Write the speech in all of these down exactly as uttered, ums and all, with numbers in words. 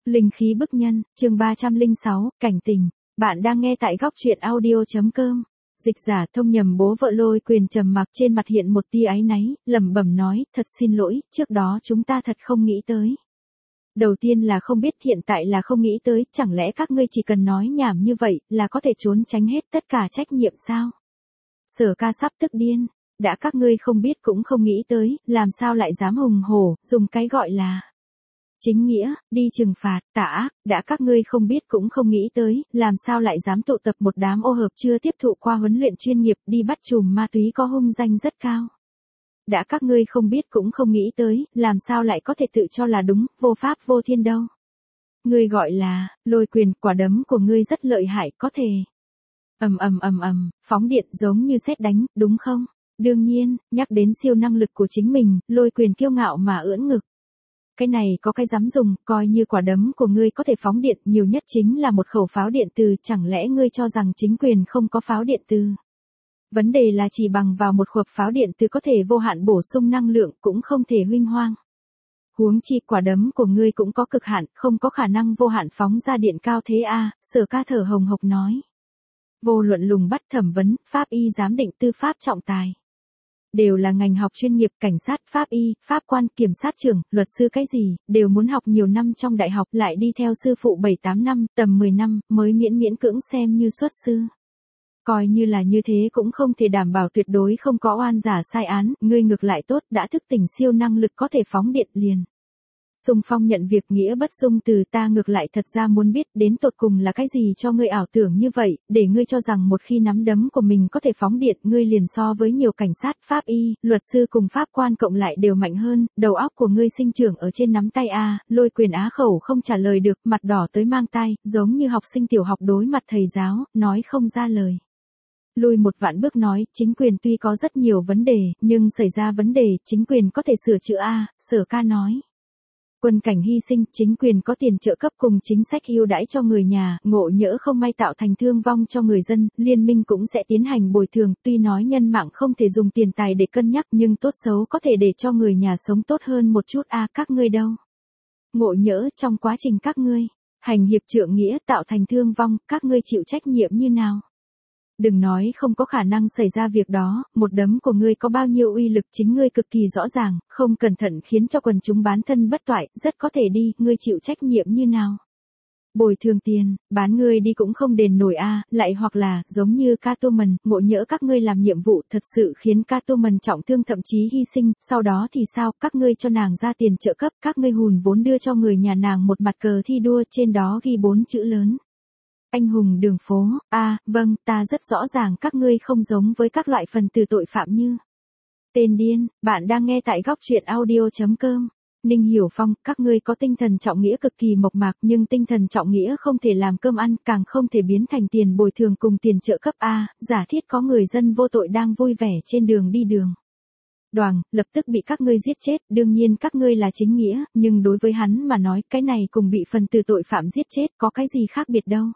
Linh khí bức nhân, chương ba trăm lẻ sáu, cảnh tình. Bạn đang nghe tại góc truyện audio.com. Dịch giả thông nhầm bố vợ Lôi Quyền trầm mặc, trên mặt hiện một tia áy náy, lẩm bẩm nói, thật xin lỗi, trước đó chúng ta thật không nghĩ tới. Đầu tiên là không biết, hiện tại là không nghĩ tới, chẳng lẽ các ngươi chỉ cần nói nhảm như vậy là có thể trốn tránh hết tất cả trách nhiệm sao? Sở Ca sắp tức điên, đã các ngươi không biết cũng không nghĩ tới, làm sao lại dám hùng hổ, dùng cái gọi là chính nghĩa, đi trừng phạt, tà ác, đã các ngươi không biết cũng không nghĩ tới, làm sao lại dám tụ tập một đám ô hợp chưa tiếp thụ qua huấn luyện chuyên nghiệp đi bắt chùm ma túy có hung danh rất cao. Đã các ngươi không biết cũng không nghĩ tới, làm sao lại có thể tự cho là đúng, vô pháp vô thiên đâu. Ngươi gọi là, Lôi Quyền, quả đấm của ngươi rất lợi hại, có thể. Ầm ầm ầm ầm, phóng điện giống như sét đánh, đúng không? Đương nhiên, nhắc đến siêu năng lực của chính mình, Lôi Quyền kiêu ngạo mà ưỡn ngực. Cái này có cái dám dùng, coi như quả đấm của ngươi có thể phóng điện, nhiều nhất chính là một khẩu pháo điện từ, chẳng lẽ ngươi cho rằng chính quyền không có pháo điện từ? Vấn đề là chỉ bằng vào một hộp pháo điện từ có thể vô hạn bổ sung năng lượng, cũng không thể huênh hoang. Huống chi quả đấm của ngươi cũng có cực hạn, không có khả năng vô hạn phóng ra điện cao thế a, Sở Ca thở hồng hộc nói. Vô luận lùng bắt, thẩm vấn, pháp y giám định, tư pháp trọng tài. Đều là ngành học chuyên nghiệp, cảnh sát, pháp y, pháp quan, kiểm sát trưởng, luật sư cái gì, đều muốn học nhiều năm trong đại học, lại đi theo sư phụ bảy tám năm, tầm mười năm, mới miễn miễn cưỡng xem như xuất sư. Coi như là như thế cũng không thể đảm bảo tuyệt đối không có oan giả sai án, ngươi ngược lại tốt, đã thức tỉnh siêu năng lực có thể phóng điện liền. Xung phong nhận việc nghĩa bất dung từ, ta ngược lại thật ra muốn biết đến tột cùng là cái gì cho ngươi ảo tưởng như vậy, để ngươi cho rằng một khi nắm đấm của mình có thể phóng điện, ngươi liền so với nhiều cảnh sát, pháp y, luật sư cùng pháp quan cộng lại đều mạnh hơn, đầu óc của ngươi sinh trưởng ở trên nắm tay a. Lôi Quyền á khẩu không trả lời được, mặt đỏ tới mang tai, giống như học sinh tiểu học đối mặt thầy giáo, nói không ra lời. Lùi một vạn bước nói, chính quyền tuy có rất nhiều vấn đề, nhưng xảy ra vấn đề, chính quyền có thể sửa chữa a. Sở Ca nói. Quân cảnh hy sinh, chính quyền có tiền trợ cấp cùng chính sách ưu đãi cho người nhà, ngộ nhỡ không may tạo thành thương vong cho người dân, liên minh cũng sẽ tiến hành bồi thường, tuy nói nhân mạng không thể dùng tiền tài để cân nhắc nhưng tốt xấu có thể để cho người nhà sống tốt hơn một chút a. Các ngươi đâu? Ngộ nhỡ trong quá trình các ngươi hành hiệp trượng nghĩa tạo thành thương vong, các ngươi chịu trách nhiệm như nào? Đừng nói không có khả năng xảy ra việc đó, một đấm của ngươi có bao nhiêu uy lực chính ngươi cực kỳ rõ ràng, không cẩn thận khiến cho quần chúng bán thân bất toại, rất có thể đi, ngươi chịu trách nhiệm như nào? Bồi thường tiền, bán ngươi đi cũng không đền nổi a, lại hoặc là, giống như Catwoman, ngộ nhỡ các ngươi làm nhiệm vụ thật sự khiến Catwoman trọng thương thậm chí hy sinh, sau đó thì sao, các ngươi cho nàng ra tiền trợ cấp, các ngươi hùn vốn đưa cho người nhà nàng một mặt cờ thi đua, trên đó ghi bốn chữ lớn. Anh hùng đường phố, a, à, vâng, ta rất rõ ràng các ngươi không giống với các loại phần tử tội phạm như tên điên. Bạn đang nghe tại góc truyện audio.com. Ninh Hiểu Phong, các ngươi có tinh thần trọng nghĩa cực kỳ mộc mạc, nhưng tinh thần trọng nghĩa không thể làm cơm ăn, càng không thể biến thành tiền bồi thường cùng tiền trợ cấp a. À, giả thiết có người dân vô tội đang vui vẻ trên đường đi đường Đoàng, lập tức bị các ngươi giết chết, đương nhiên các ngươi là chính nghĩa, nhưng đối với hắn mà nói, cái này cùng bị phần tử tội phạm giết chết có cái gì khác biệt đâu.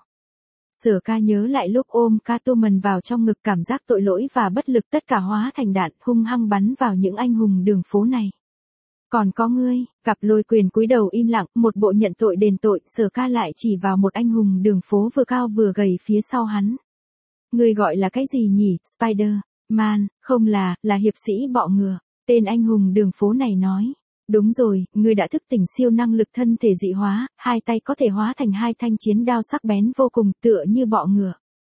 Sở Ca nhớ lại lúc ôm Catwoman vào trong ngực, cảm giác tội lỗi và bất lực tất cả hóa thành đạn, hung hăng bắn vào những anh hùng đường phố này. Còn có ngươi, gặp Lôi Quyền cúi đầu im lặng, một bộ nhận tội đền tội, Sở Ca lại chỉ vào một anh hùng đường phố vừa cao vừa gầy phía sau hắn. Ngươi gọi là cái gì nhỉ, Spider-Man, không là, là hiệp sĩ bọ ngựa, tên anh hùng đường phố này nói. Đúng rồi, ngươi đã thức tỉnh siêu năng lực thân thể dị hóa, hai tay có thể hóa thành hai thanh chiến đao sắc bén vô cùng, tựa như bọ ngựa.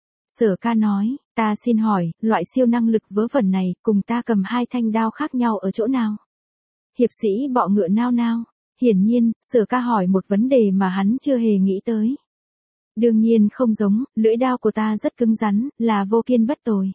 Sở Ca nói, ta xin hỏi, loại siêu năng lực vớ vẩn này, cùng ta cầm hai thanh đao khác nhau ở chỗ nào? Hiệp sĩ bọ ngựa nao nao, hiển nhiên, Sở Ca hỏi một vấn đề mà hắn chưa hề nghĩ tới. Đương nhiên không giống, lưỡi đao của ta rất cứng rắn, là vô kiên bất tồi.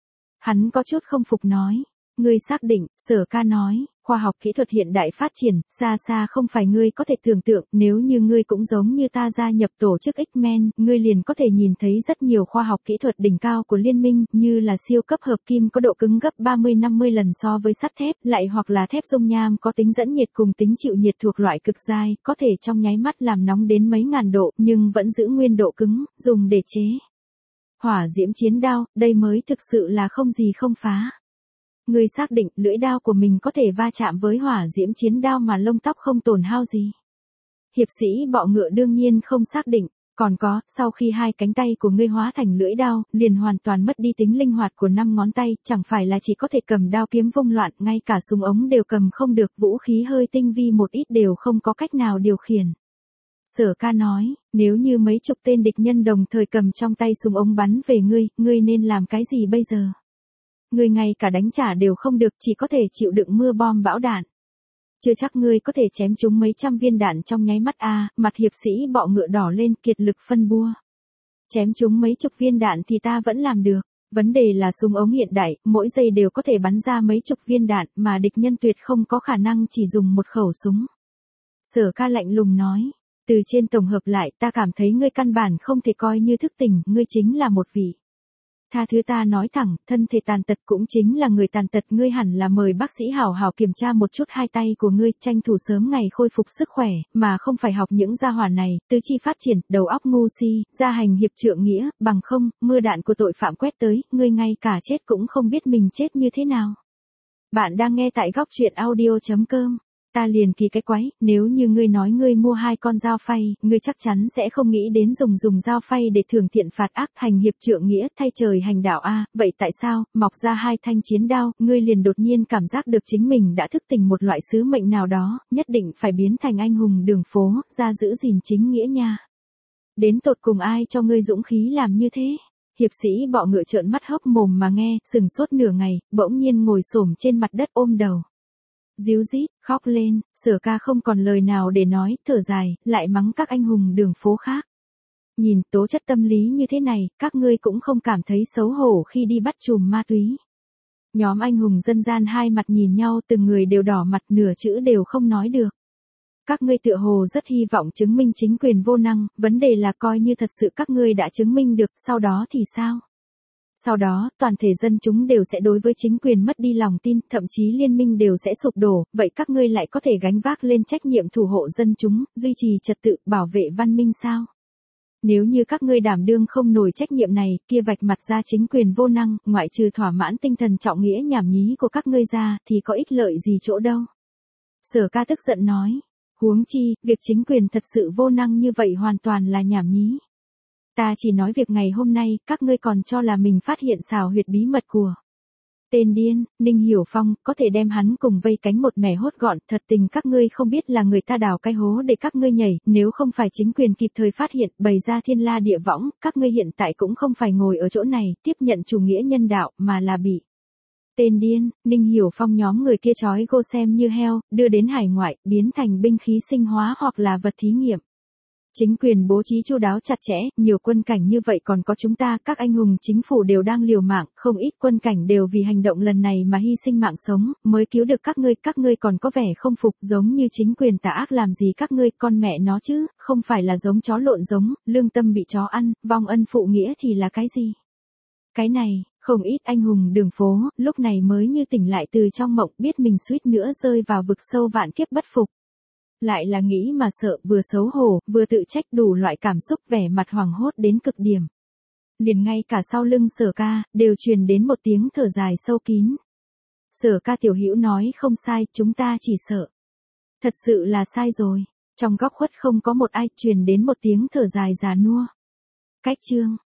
Hắn có chút không phục nói. Ngươi xác định, Sở Ca nói, khoa học kỹ thuật hiện đại phát triển, xa xa không phải ngươi có thể tưởng tượng, nếu như ngươi cũng giống như ta gia nhập tổ chức X-Men, ngươi liền có thể nhìn thấy rất nhiều khoa học kỹ thuật đỉnh cao của liên minh, như là siêu cấp hợp kim có độ cứng gấp ba mươi năm mươi lần so với sắt thép, lại hoặc là thép dung nham có tính dẫn nhiệt cùng tính chịu nhiệt thuộc loại cực dai, có thể trong nháy mắt làm nóng đến mấy ngàn độ, nhưng vẫn giữ nguyên độ cứng, dùng để chế hỏa diễm chiến đao, đây mới thực sự là không gì không phá. Ngươi xác định lưỡi đao của mình có thể va chạm với hỏa diễm chiến đao mà lông tóc không tổn hao gì? Hiệp sĩ bọ ngựa đương nhiên không xác định. Còn có, sau khi hai cánh tay của ngươi hóa thành lưỡi đao, liền hoàn toàn mất đi tính linh hoạt của năm ngón tay, chẳng phải là chỉ có thể cầm đao kiếm vung loạn, ngay cả súng ống đều cầm không được, vũ khí hơi tinh vi một ít đều không có cách nào điều khiển. Sở Ca nói, nếu như mấy chục tên địch nhân đồng thời cầm trong tay súng ống bắn về ngươi, ngươi nên làm cái gì bây giờ? Ngươi ngay cả đánh trả đều không được, chỉ có thể chịu đựng mưa bom bão đạn. Chưa chắc ngươi có thể chém trúng mấy trăm viên đạn trong nháy mắt a, à, mặt hiệp sĩ bọ ngựa đỏ lên, kiệt lực phân bua. Chém trúng mấy chục viên đạn thì ta vẫn làm được, vấn đề là súng ống hiện đại, mỗi giây đều có thể bắn ra mấy chục viên đạn, mà địch nhân tuyệt không có khả năng chỉ dùng một khẩu súng. Sở Ca lạnh lùng nói, từ trên tổng hợp lại ta cảm thấy ngươi căn bản không thể coi như thức tỉnh, ngươi chính là một vị. Tha thứ ta nói thẳng, thân thể tàn tật cũng chính là người tàn tật, ngươi hẳn là mời bác sĩ hảo hảo kiểm tra một chút hai tay của ngươi, tranh thủ sớm ngày khôi phục sức khỏe, mà không phải học những gia hỏa này, tứ chi phát triển, đầu óc ngu si, gia hành hiệp trượng nghĩa, bằng không, mưa đạn của tội phạm quét tới, ngươi ngay cả chết cũng không biết mình chết như thế nào. Bạn đang nghe tại góc truyện audio chấm com. Ta liền kỳ cái quái, nếu như ngươi nói ngươi mua hai con dao phay, ngươi chắc chắn sẽ không nghĩ đến dùng dùng dao phay để thưởng thiện phạt ác, hành hiệp trượng nghĩa, thay trời hành đạo a, vậy tại sao, mọc ra hai thanh chiến đao, ngươi liền đột nhiên cảm giác được chính mình đã thức tỉnh một loại sứ mệnh nào đó, nhất định phải biến thành anh hùng đường phố, ra giữ gìn chính nghĩa nha. Đến tột cùng ai cho ngươi dũng khí làm như thế? Hiệp sĩ bọ ngựa trợn mắt hốc mồm mà nghe, sừng sốt nửa ngày, bỗng nhiên ngồi xổm trên mặt đất ôm đầu. Díu dít, khóc lên, Sở Ca không còn lời nào để nói, thở dài, lại mắng các anh hùng đường phố khác. Nhìn tố chất tâm lý như thế này, các ngươi cũng không cảm thấy xấu hổ khi đi bắt chùm ma túy. Nhóm anh hùng dân gian hai mặt nhìn nhau, từng người đều đỏ mặt, nửa chữ đều không nói được. Các ngươi tựa hồ rất hy vọng chứng minh chính quyền vô năng, vấn đề là coi như thật sự các ngươi đã chứng minh được, sau đó thì sao? Sau đó, toàn thể dân chúng đều sẽ đối với chính quyền mất đi lòng tin, thậm chí liên minh đều sẽ sụp đổ, vậy các ngươi lại có thể gánh vác lên trách nhiệm thủ hộ dân chúng, duy trì trật tự, bảo vệ văn minh sao? Nếu như các ngươi đảm đương không nổi trách nhiệm này, kia vạch mặt ra chính quyền vô năng, ngoại trừ thỏa mãn tinh thần trọng nghĩa nhảm nhí của các ngươi ra, thì có ích lợi gì chỗ đâu? Sở Ca tức giận nói, huống chi, việc chính quyền thật sự vô năng như vậy hoàn toàn là nhảm nhí. Ta chỉ nói việc ngày hôm nay, các ngươi còn cho là mình phát hiện xào huyệt bí mật của tên điên, Ninh Hiểu Phong, có thể đem hắn cùng vây cánh một mẻ hốt gọn, thật tình các ngươi không biết là người ta đào cái hố để các ngươi nhảy, nếu không phải chính quyền kịp thời phát hiện, bày ra thiên la địa võng, các ngươi hiện tại cũng không phải ngồi ở chỗ này, tiếp nhận chủ nghĩa nhân đạo, mà là bị tên điên, Ninh Hiểu Phong nhóm người kia trói gô xem như heo, đưa đến hải ngoại, biến thành binh khí sinh hóa hoặc là vật thí nghiệm. Chính quyền bố trí chu đáo chặt chẽ, nhiều quân cảnh như vậy còn có chúng ta, các anh hùng chính phủ đều đang liều mạng, không ít quân cảnh đều vì hành động lần này mà hy sinh mạng sống, mới cứu được các ngươi, các ngươi còn có vẻ không phục, giống như chính quyền tà ác làm gì các ngươi, con mẹ nó chứ, không phải là giống chó lộn giống, lương tâm bị chó ăn, vong ân phụ nghĩa thì là cái gì? Cái này, không ít anh hùng đường phố, lúc này mới như tỉnh lại từ trong mộng, biết mình suýt nữa rơi vào vực sâu vạn kiếp bất phục. Lại là nghĩ mà sợ, vừa xấu hổ, vừa tự trách, đủ loại cảm xúc, vẻ mặt hoảng hốt đến cực điểm. Liền ngay cả sau lưng Sở Ca, đều truyền đến một tiếng thở dài sâu kín. Sở Ca tiểu hữu nói không sai, chúng ta chỉ sợ. Thật sự là sai rồi. Trong góc khuất không có một ai, truyền đến một tiếng thở dài già nua. Cách chương.